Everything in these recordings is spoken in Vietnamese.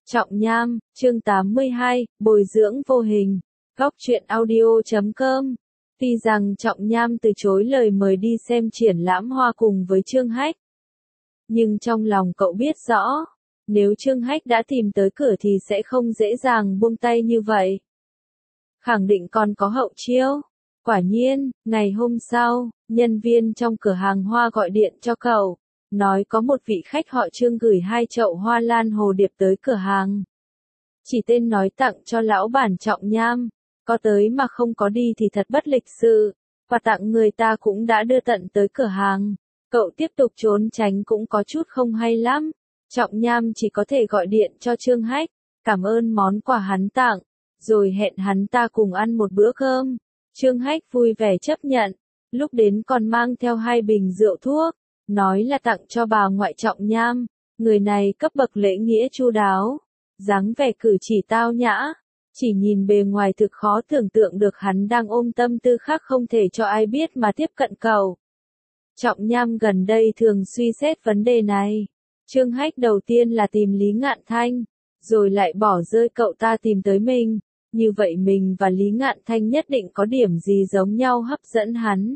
Trọng Nham, chương 82, bồi dưỡng vô hình. Góc truyện audio.com. Tuy rằng Trọng Nham từ chối lời mời đi xem triển lãm hoa cùng với Trương Hách, nhưng trong lòng cậu biết rõ, nếu Trương Hách đã tìm tới cửa thì sẽ không dễ dàng buông tay như vậy. Khẳng định còn có hậu chiêu. Quả nhiên, ngày hôm sau, nhân viên trong cửa hàng hoa gọi điện cho cậu, nói có một vị khách họ Trương gửi 2 chậu hoa lan hồ điệp tới cửa hàng. Chỉ tên nói tặng cho lão bản Trọng Nham, có tới mà không có đi thì thật bất lịch sự, và tặng người ta cũng đã đưa tận tới cửa hàng. Cậu tiếp tục trốn tránh cũng có chút không hay lắm. Trọng Nham chỉ có thể gọi điện cho Trương Hách, cảm ơn món quà hắn tặng, rồi hẹn hắn ta cùng ăn một bữa cơm. Trương Hách vui vẻ chấp nhận, lúc đến còn mang theo 2 bình rượu thuốc, nói là tặng cho bà ngoại Trọng Nham. Người này cấp bậc lễ nghĩa chu đáo, dáng vẻ cử chỉ tao nhã, chỉ nhìn bề ngoài thực khó tưởng tượng được hắn đang ôm tâm tư khác không thể cho ai biết mà tiếp cận cậu. Trọng Nham gần đây thường suy xét vấn đề này. Trương Hách đầu tiên là tìm Lý Ngạn Thanh, rồi lại bỏ rơi cậu ta tìm tới mình. Như vậy mình và Lý Ngạn Thanh nhất định có điểm gì giống nhau hấp dẫn hắn.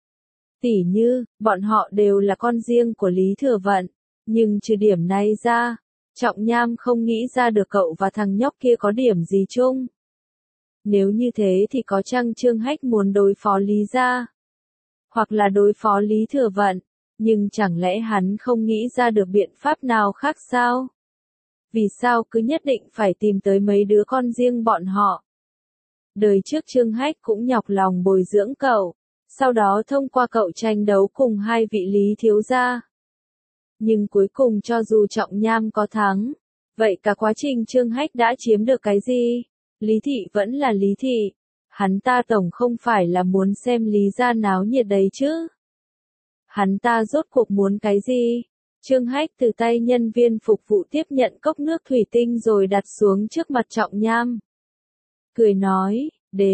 Tỉ như, bọn họ đều là con riêng của Lý Thừa Vận, nhưng trừ điểm này ra, Trọng Nham không nghĩ ra được cậu và thằng nhóc kia có điểm gì chung. Nếu như thế thì có chăng Trương Hách muốn đối phó Lý gia, hoặc là đối phó Lý Thừa Vận, nhưng chẳng lẽ hắn không nghĩ ra được biện pháp nào khác sao? Vì sao cứ nhất định phải tìm tới mấy đứa con riêng bọn họ? Đời trước Trương Hách cũng nhọc lòng bồi dưỡng cậu, sau đó thông qua cậu tranh đấu cùng 2 vị Lý thiếu gia. Nhưng cuối cùng cho dù Trọng Nham có thắng, vậy cả quá trình Trương Hách đã chiếm được cái gì? Lý thị vẫn là Lý thị, hắn ta tổng không phải là muốn xem Lý gia náo nhiệt đấy chứ? Hắn ta rốt cuộc muốn cái gì? Trương Hách từ tay nhân viên phục vụ tiếp nhận cốc nước thủy tinh rồi đặt xuống trước mặt Trọng Nham. Cười nói,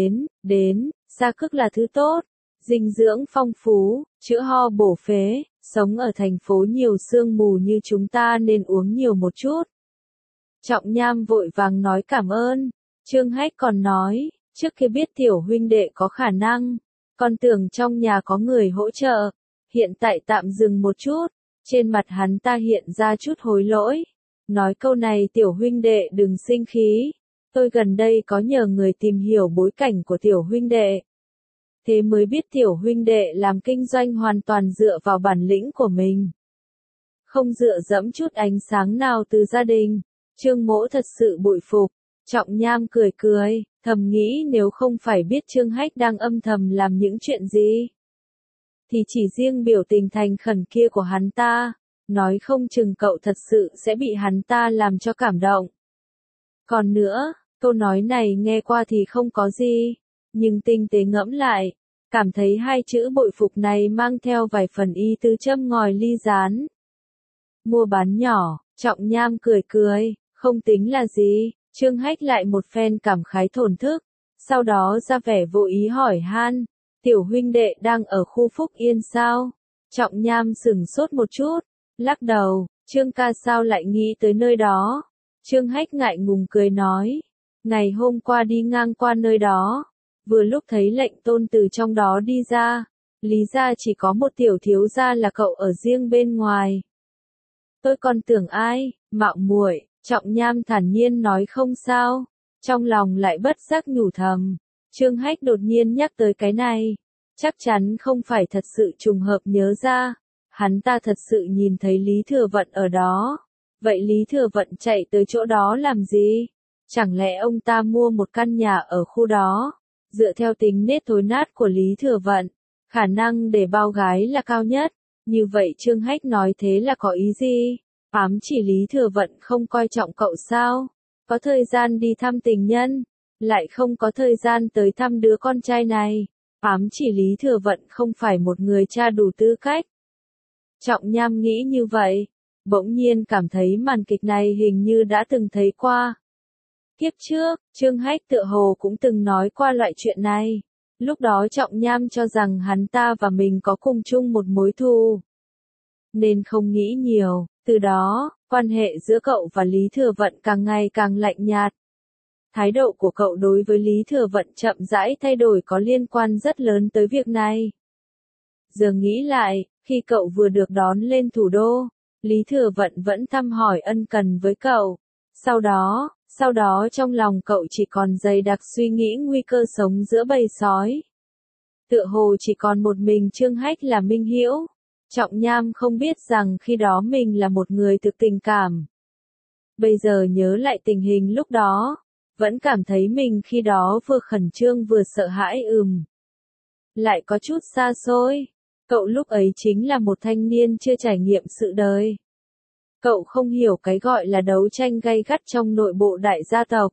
đến, sa cức là thứ tốt, dinh dưỡng phong phú, chữa ho bổ phế, sống ở thành phố nhiều sương mù như chúng ta nên uống nhiều một chút. Trọng Nham vội vàng nói cảm ơn. Trương Hách còn nói, trước khi biết tiểu huynh đệ có khả năng, còn tưởng trong nhà có người hỗ trợ, hiện tại tạm dừng một chút. Trên mặt hắn ta hiện ra chút hối lỗi, nói câu này tiểu huynh đệ đừng sinh khí, tôi gần đây có nhờ người tìm hiểu bối cảnh của tiểu huynh đệ. Thế mới biết tiểu huynh đệ làm kinh doanh hoàn toàn dựa vào bản lĩnh của mình, không dựa dẫm chút ánh sáng nào từ gia đình. Trương Mỗ thật sự bội phục. Trọng Nham cười cười, thầm nghĩ nếu không phải biết Trương Hách đang âm thầm làm những chuyện gì, thì chỉ riêng biểu tình thành khẩn kia của hắn ta, nói không chừng cậu thật sự sẽ bị hắn ta làm cho cảm động. Còn nữa, câu nói này nghe qua thì không có gì, nhưng tinh tế ngẫm lại, cảm thấy 2 chữ bội phục này mang theo vài phần ý tứ châm ngòi ly gián. Mua bán nhỏ, Trọng Nham cười cười, không tính là gì. Trương Hách lại một phen cảm khái thổn thức, sau đó ra vẻ vô ý hỏi han, tiểu huynh đệ đang ở khu Phúc Yên sao? Trọng Nham sửng sốt một chút, lắc đầu, Trương ca sao lại nghĩ tới nơi đó? Trương Hách ngại ngùng cười nói, ngày hôm qua đi ngang qua nơi đó, vừa lúc thấy lệnh tôn từ trong đó đi ra, Lý gia chỉ có một tiểu thiếu gia là cậu ở riêng bên ngoài. Tôi còn tưởng ai, mạo muội. Trọng Nham thản nhiên nói không sao, trong lòng lại bất giác nhủ thầm. Trương Hách đột nhiên nhắc tới cái này, chắc chắn không phải thật sự trùng hợp nhớ ra, hắn ta thật sự nhìn thấy Lý Thừa Vận ở đó. Vậy Lý Thừa Vận chạy tới chỗ đó làm gì? Chẳng lẽ ông ta mua một căn nhà ở khu đó? Dựa theo tính nết thối nát của Lý Thừa Vận, khả năng để bao gái là cao nhất. Như vậy Trương Hách nói thế là có ý gì? Ám chỉ Lý Thừa Vận không coi trọng cậu sao? Có thời gian đi thăm tình nhân, lại không có thời gian tới thăm đứa con trai này. Ám chỉ Lý Thừa Vận không phải một người cha đủ tư cách. Trọng Nham nghĩ như vậy, bỗng nhiên cảm thấy màn kịch này hình như đã từng thấy qua. Kiếp trước, Trương Hách tựa hồ cũng từng nói qua loại chuyện này. Lúc đó Trọng Nham cho rằng hắn ta và mình có cùng chung một mối thù, nên không nghĩ nhiều. Từ đó, Quan hệ giữa cậu và Lý Thừa Vận càng ngày càng lạnh nhạt. Thái độ của cậu đối với Lý Thừa Vận chậm rãi thay đổi có liên quan rất lớn tới việc này. Giờ nghĩ lại, khi cậu vừa được đón lên thủ đô, Lý Thừa Vận vẫn thăm hỏi ân cần với cậu. Sau đó trong lòng cậu chỉ còn dày đặc suy nghĩ nguy cơ sống giữa bầy sói. Tựa hồ chỉ còn một mình Trương Hách là minh hữu. Trọng Nham không biết rằng khi đó mình là một người thực tình cảm. Bây giờ nhớ lại tình hình lúc đó, vẫn cảm thấy mình khi đó vừa khẩn trương vừa sợ hãi lại có chút xa xôi. Cậu lúc ấy chính là một thanh niên chưa trải nghiệm sự đời. Cậu không hiểu cái gọi là đấu tranh gay gắt trong nội bộ đại gia tộc.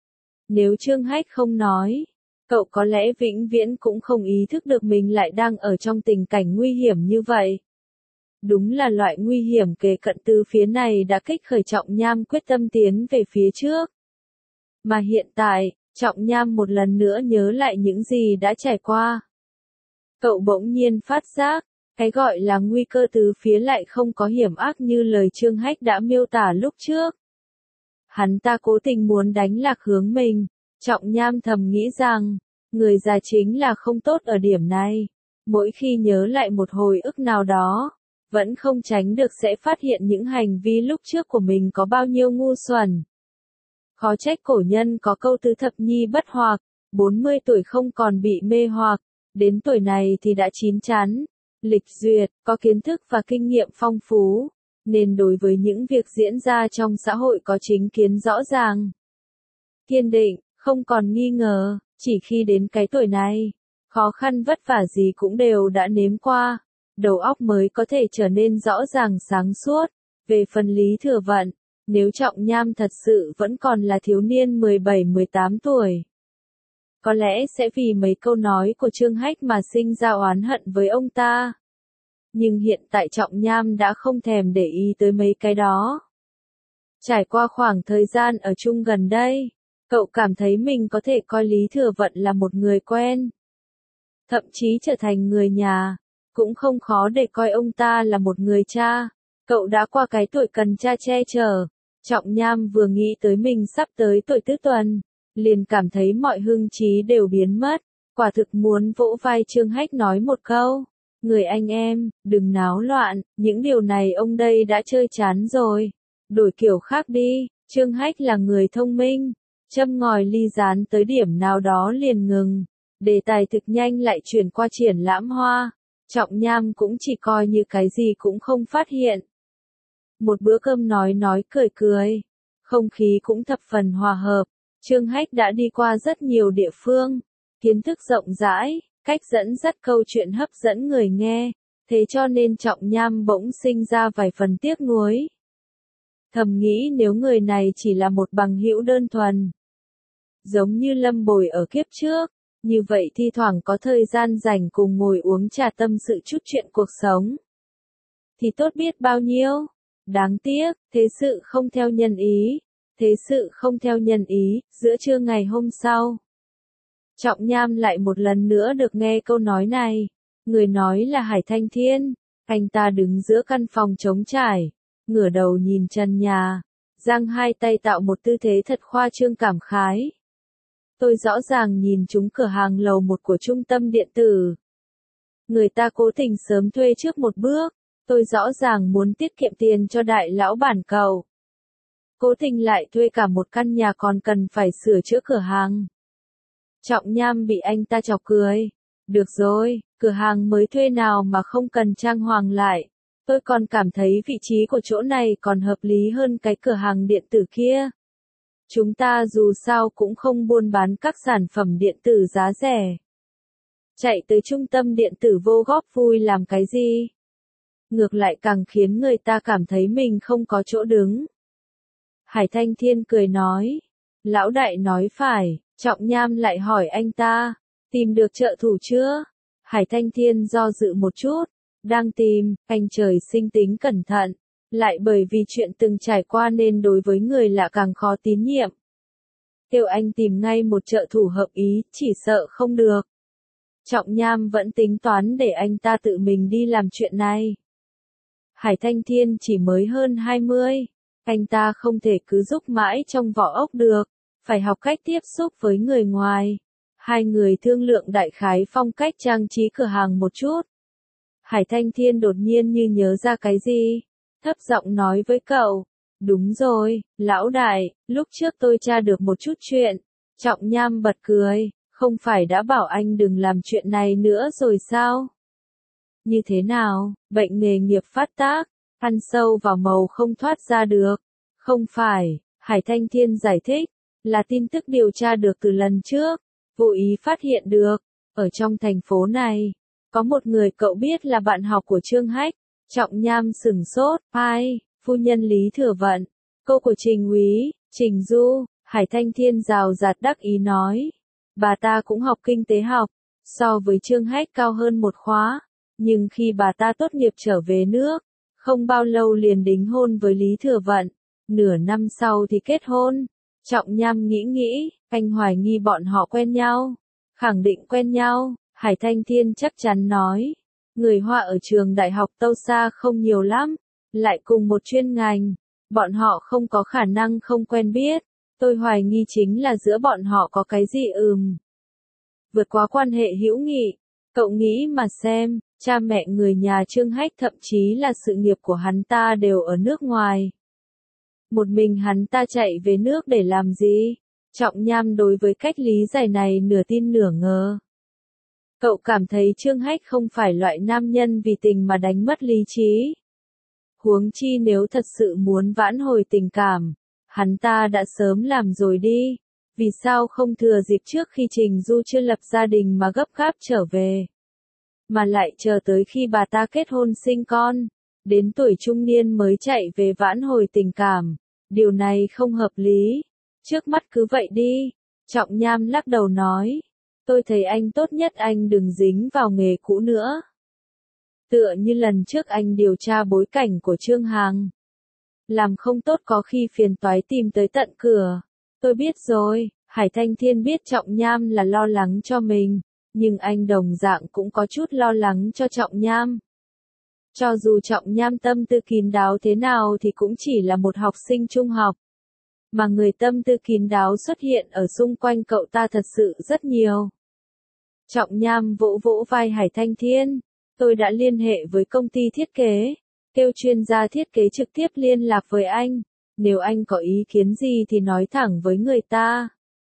Nếu Trương Hách không nói, cậu có lẽ vĩnh viễn cũng không ý thức được mình lại đang ở trong tình cảnh nguy hiểm như vậy. Đúng là loại nguy hiểm kề cận từ phía này đã kích khởi Trọng Nham quyết tâm tiến về phía trước. Mà hiện tại, Trọng Nham một lần nữa nhớ lại những gì đã trải qua. Cậu bỗng nhiên phát giác, cái gọi là nguy cơ từ phía lại không có hiểm ác như lời Trương Hách đã miêu tả lúc trước. Hắn ta cố tình muốn đánh lạc hướng mình. Trọng Nham thầm nghĩ rằng, người già chính là không tốt ở điểm này. Mỗi khi nhớ lại một hồi ức nào đó, vẫn không tránh được sẽ phát hiện những hành vi lúc trước của mình có bao nhiêu ngu xuẩn. Khó trách cổ nhân có câu tứ thập nhi bất hoặc, 40 tuổi không còn bị mê hoặc, đến tuổi này thì đã chín chắn, lịch duyệt, có kiến thức và kinh nghiệm phong phú, nên đối với những việc diễn ra trong xã hội có chính kiến rõ ràng. Kiên định, không còn nghi ngờ, chỉ khi đến cái tuổi này, khó khăn vất vả gì cũng đều đã nếm qua, đầu óc mới có thể trở nên rõ ràng sáng suốt. Về phần Lý Thừa Vận, nếu Trọng Nham thật sự vẫn còn là thiếu niên 17-18 tuổi, có lẽ sẽ vì mấy câu nói của Trương Hách mà sinh ra oán hận với ông ta. Nhưng hiện tại Trọng Nham đã không thèm để ý tới mấy cái đó. Trải qua khoảng thời gian ở chung gần đây, cậu cảm thấy mình có thể coi Lý Thừa Vận là một người quen. Thậm chí trở thành người nhà, cũng không khó để coi ông ta là một người cha. Cậu đã qua cái tuổi cần cha che chở. Trọng Nham vừa nghĩ tới mình sắp tới tuổi tứ tuần, liền cảm thấy mọi hưng trí đều biến mất. Quả thực muốn vỗ vai Trương Hách nói một câu. Người anh em, đừng náo loạn, những điều này ông đây đã chơi chán rồi. Đổi kiểu khác đi, Trương Hách là người thông minh. Châm ngòi ly rán tới điểm nào đó liền ngừng. Đề tài thực nhanh lại chuyển qua triển lãm hoa. Trọng Nham cũng chỉ coi như cái gì cũng không phát hiện. Một bữa cơm nói cười cười. Không khí cũng thập phần hòa hợp. Trương Hách đã đi qua rất nhiều địa phương. Kiến thức rộng rãi, cách dẫn dắt câu chuyện hấp dẫn người nghe. Thế cho nên Trọng Nham bỗng sinh ra vài phần tiếc nuối. Thầm nghĩ nếu người này chỉ là một bằng hữu đơn thuần, giống như Lâm Bồi ở kiếp trước, như vậy thi thoảng có thời gian rảnh cùng ngồi uống trà tâm sự chút chuyện cuộc sống, thì tốt biết bao nhiêu. Đáng tiếc, thế sự không theo nhân ý, giữa trưa ngày hôm sau. Trọng Nham lại một lần nữa được nghe câu nói này. Người nói là Hải Thanh Thiên. Anh ta đứng giữa căn phòng trống trải, ngửa đầu nhìn trần nhà, giang hai tay tạo một tư thế thật khoa trương cảm khái. Tôi rõ ràng nhìn chúng cửa hàng lầu 1 của trung tâm điện tử. Người ta cố tình sớm thuê trước một bước. Tôi rõ ràng muốn tiết kiệm tiền cho đại lão bản cầu. Cố tình lại thuê cả một căn nhà còn cần phải sửa chữa cửa hàng. Trọng Nham bị anh ta chọc cười. Được rồi, cửa hàng mới thuê nào mà không cần trang hoàng lại. Tôi còn cảm thấy vị trí của chỗ này còn hợp lý hơn cái cửa hàng điện tử kia. Chúng ta dù sao cũng không buôn bán các sản phẩm điện tử giá rẻ. Chạy tới trung tâm điện tử vô góp vui làm cái gì? Ngược lại càng khiến người ta cảm thấy mình không có chỗ đứng. Hải Thanh Thiên cười nói. Lão đại nói phải. Trọng Nham lại hỏi anh ta. Tìm được trợ thủ chưa? Hải Thanh Thiên do dự một chút. Đang tìm. Anh trời sinh tính cẩn thận. Lại bởi vì chuyện từng trải qua nên đối với người lạ càng khó tín nhiệm. Kêu anh tìm ngay một trợ thủ hợp ý, chỉ sợ không được. Trọng Nham vẫn tính toán để anh ta tự mình đi làm chuyện này. Hải Thanh Thiên chỉ mới hơn 20, Anh ta không thể cứ rúc mãi trong vỏ ốc được, phải học cách tiếp xúc với người ngoài. Hai người thương lượng đại khái phong cách trang trí cửa hàng một chút. Hải Thanh Thiên đột nhiên như nhớ ra cái gì, thấp giọng nói với cậu. Đúng rồi, lão đại, lúc trước tôi tra được một chút chuyện. Trọng Nham bật cười, không phải đã bảo anh đừng làm chuyện này nữa rồi sao? Như thế nào, bệnh nghề nghiệp phát tác, ăn sâu vào màu không thoát ra được. Không phải, Hải Thanh Thiên giải thích, là tin tức điều tra được từ lần trước, vô ý phát hiện được, ở trong thành phố này, có một người cậu biết là bạn học của Trương Hách. Trọng Nham sửng sốt, ai, phu nhân Lý Thừa Vận, cô của Trình úy, Trình Du. Hải Thanh Thiên rào rạt đắc ý nói, bà ta cũng học kinh tế học, so với Trương Hách cao hơn một khóa, nhưng khi bà ta tốt nghiệp trở về nước, không bao lâu liền đính hôn với Lý Thừa Vận, nửa năm sau thì kết hôn. Trọng Nham nghĩ, anh hoài nghi bọn họ quen nhau, khẳng định quen nhau. Hải Thanh Thiên chắc chắn nói, người Hoa ở trường đại học Tâu Sa không nhiều lắm, lại cùng một chuyên ngành, bọn họ không có khả năng không quen biết. Tôi hoài nghi chính là giữa bọn họ có cái gì vượt qua quan hệ hữu nghị. Cậu nghĩ mà xem, cha mẹ người nhà Trương Hách thậm chí là sự nghiệp của hắn ta đều ở nước ngoài. Một mình hắn ta chạy về nước để làm gì? Trọng Nham đối với cách lý giải này nửa tin nửa ngờ. Cậu cảm thấy Trương Hách không phải loại nam nhân vì tình mà đánh mất lý trí. Huống chi nếu thật sự muốn vãn hồi tình cảm, hắn ta đã sớm làm rồi đi. Vì sao không thừa dịp trước khi Trình Du chưa lập gia đình mà gấp gáp trở về? Mà lại chờ tới khi bà ta kết hôn sinh con, đến tuổi trung niên mới chạy về vãn hồi tình cảm. Điều này không hợp lý. Trước mắt cứ vậy đi. Trọng Nham lắc đầu nói. Tôi thấy anh tốt nhất anh đừng dính vào nghề cũ nữa. Tựa như lần trước anh điều tra bối cảnh của Trương Hằng. Làm không tốt có khi phiền toái tìm tới tận cửa. Tôi biết rồi, Hải Thanh Thiên biết Trọng Nham là lo lắng cho mình, nhưng anh đồng dạng cũng có chút lo lắng cho Trọng Nham. Cho dù Trọng Nham tâm tư kín đáo thế nào thì cũng chỉ là một học sinh trung học. Mà người tâm tư kín đáo xuất hiện ở xung quanh cậu ta thật sự rất nhiều. Trọng Nham vỗ vỗ vai Hải Thanh Thiên. Tôi đã liên hệ với công ty thiết kế, kêu chuyên gia thiết kế trực tiếp liên lạc với anh. Nếu anh có ý kiến gì thì nói thẳng với người ta.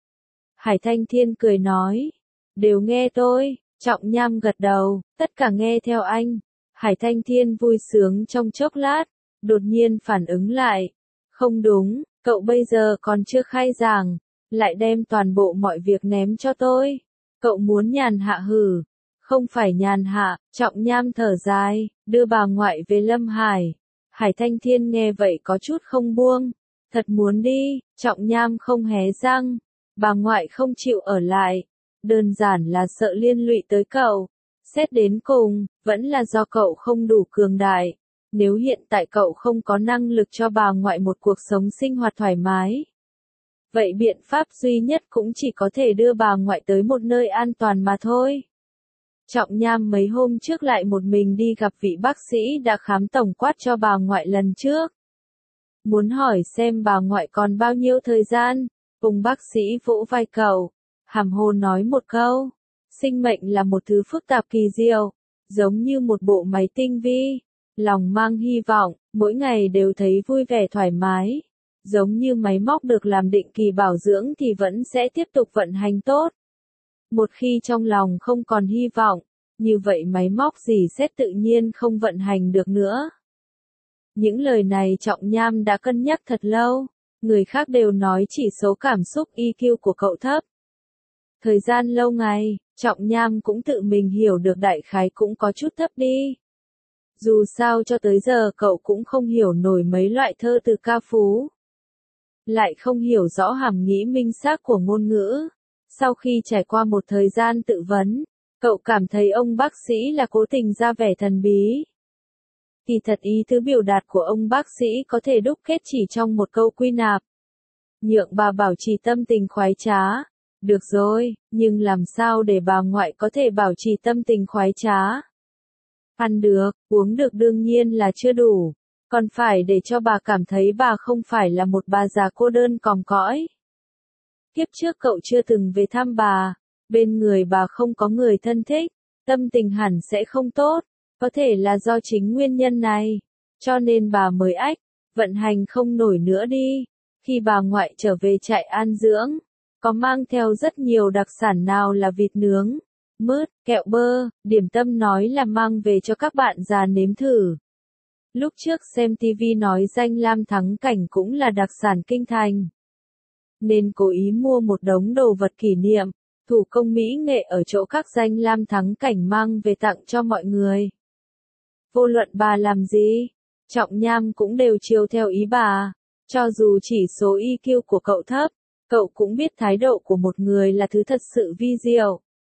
Hải Thanh Thiên cười nói. Đều nghe tôi. Trọng Nham gật đầu, tất cả nghe theo anh. Hải Thanh Thiên vui sướng trong chốc lát, đột nhiên phản ứng lại. Không đúng, cậu bây giờ còn chưa khai giảng, lại đem toàn bộ mọi việc ném cho tôi. Cậu muốn nhàn hạ hử? Không phải nhàn hạ. Trọng Nham thở dài, đưa bà ngoại về Lâm Hải. Hải Thanh Thiên nghe vậy có chút không buông. Thật muốn đi. Trọng Nham không hé răng. Bà ngoại không chịu ở lại. Đơn giản là sợ liên lụy tới cậu. Xét đến cùng, vẫn là do cậu không đủ cường đại. Nếu hiện tại cậu không có năng lực cho bà ngoại một cuộc sống sinh hoạt thoải mái, vậy biện pháp duy nhất cũng chỉ có thể đưa bà ngoại tới một nơi an toàn mà thôi. Trọng Nham mấy hôm trước lại một mình đi gặp vị bác sĩ đã khám tổng quát cho bà ngoại lần trước. Muốn hỏi xem bà ngoại còn bao nhiêu thời gian, cùng bác sĩ vỗ vai cậu, hàm hồ nói một câu. Sinh mệnh là một thứ phức tạp kỳ diệu, giống như một bộ máy tinh vi. Lòng mang hy vọng, mỗi ngày đều thấy vui vẻ thoải mái. Giống như máy móc được làm định kỳ bảo dưỡng thì vẫn sẽ tiếp tục vận hành tốt. Một khi trong lòng không còn hy vọng, như vậy máy móc gì sẽ tự nhiên không vận hành được nữa. Những lời này Trọng Nham đã cân nhắc thật lâu, người khác đều nói chỉ số cảm xúc EQ của cậu thấp. Thời gian lâu ngày, Trọng Nham cũng tự mình hiểu được đại khái cũng có chút thấp đi. Dù sao cho tới giờ cậu cũng không hiểu nổi mấy loại thơ từ ca phú. Lại không hiểu rõ hàm nghĩa minh xác của ngôn ngữ. Sau khi trải qua một thời gian tự vấn, cậu cảm thấy ông bác sĩ là cố tình ra vẻ thần bí. Kỳ thật ý tứ biểu đạt của ông bác sĩ có thể đúc kết chỉ trong một câu quy nạp. Nhượng bà bảo trì tâm tình khoái trá. Được rồi, nhưng làm sao để bà ngoại có thể bảo trì tâm tình khoái trá? Ăn được, uống được đương nhiên là chưa đủ. còn phải để cho bà cảm thấy bà không phải là một bà già cô đơn còm cõi. Kiếp trước cậu chưa từng về thăm bà, bên người bà không có người thân thích, tâm tình hẳn sẽ không tốt, có thể là do chính nguyên nhân này, cho nên bà mới ách, vận hành không nổi nữa đi. Khi bà ngoại trở về trại an dưỡng, có mang theo rất nhiều đặc sản nào là vịt nướng, mứt, kẹo bơ, điểm tâm nói là mang về cho các bạn già nếm thử. Lúc trước xem TV nói danh lam thắng cảnh cũng là đặc sản kinh thành, nên cố ý mua một đống đồ vật kỷ niệm, thủ công mỹ nghệ ở chỗ các danh lam thắng cảnh mang về tặng cho mọi người. Vô luận bà làm gì, Trọng Nham cũng đều chiều theo ý bà, cho dù chỉ số EQ của cậu thấp, cậu cũng biết thái độ của một người là thứ thật sự vi diệu,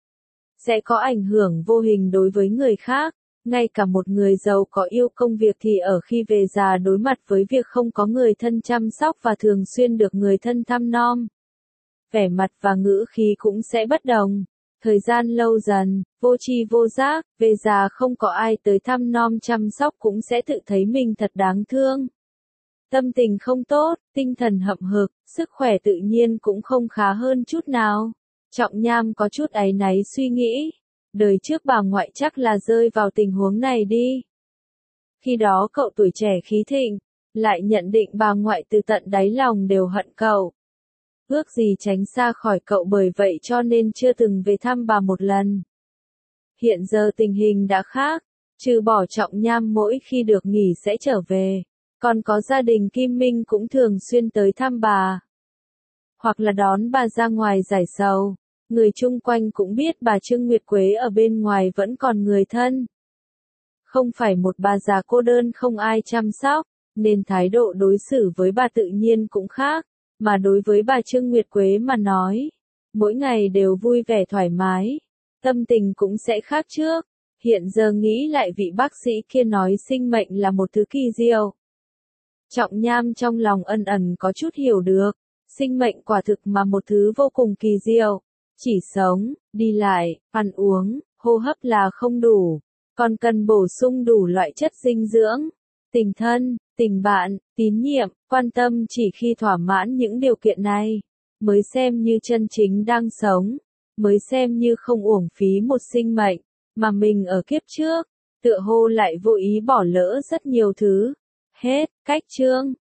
sẽ có ảnh hưởng vô hình đối với người khác. Ngay cả một người giàu có yêu công việc thì ở khi về già đối mặt với việc không có người thân chăm sóc và thường xuyên được người thân thăm nom, vẻ mặt và ngữ khí cũng sẽ bất đồng. Thời gian lâu dần, vô tri vô giác, về già không có ai tới thăm nom chăm sóc cũng sẽ tự thấy mình thật đáng thương. Tâm tình không tốt, tinh thần hậm hực, sức khỏe tự nhiên cũng không khá hơn chút nào. Trọng Nham có chút áy náy suy nghĩ. Đời trước bà ngoại chắc là rơi vào tình huống này đi. Khi đó cậu tuổi trẻ khí thịnh, lại nhận định bà ngoại từ tận đáy lòng đều hận cậu. Ước gì tránh xa khỏi cậu, bởi vậy cho nên chưa từng về thăm bà một lần. Hiện giờ tình hình đã khác, trừ bỏ Trọng Nham mỗi khi được nghỉ sẽ trở về, còn có gia đình Kim Minh cũng thường xuyên tới thăm bà, hoặc là đón bà ra ngoài giải sầu. Người chung quanh cũng biết bà Trương Nguyệt Quế ở bên ngoài vẫn còn người thân. Không phải một bà già cô đơn không ai chăm sóc, nên thái độ đối xử với bà tự nhiên cũng khác, mà đối với bà Trương Nguyệt Quế mà nói, mỗi ngày đều vui vẻ thoải mái, tâm tình cũng sẽ khác trước. Hiện giờ nghĩ lại vị bác sĩ kia nói sinh mệnh là một thứ kỳ diệu. Trọng Nham trong lòng ẩn ẩn có chút hiểu được, sinh mệnh quả thực mà một thứ vô cùng kỳ diệu. Chỉ sống, đi lại, ăn uống, hô hấp là không đủ, còn cần bổ sung đủ loại chất dinh dưỡng, tình thân, tình bạn, tín nhiệm, quan tâm. Chỉ khi thỏa mãn những điều kiện này, mới xem như chân chính đang sống, mới xem như không uổng phí một sinh mệnh, mà mình ở kiếp trước, tựa hồ lại vô ý bỏ lỡ rất nhiều thứ. Hết, cách chương.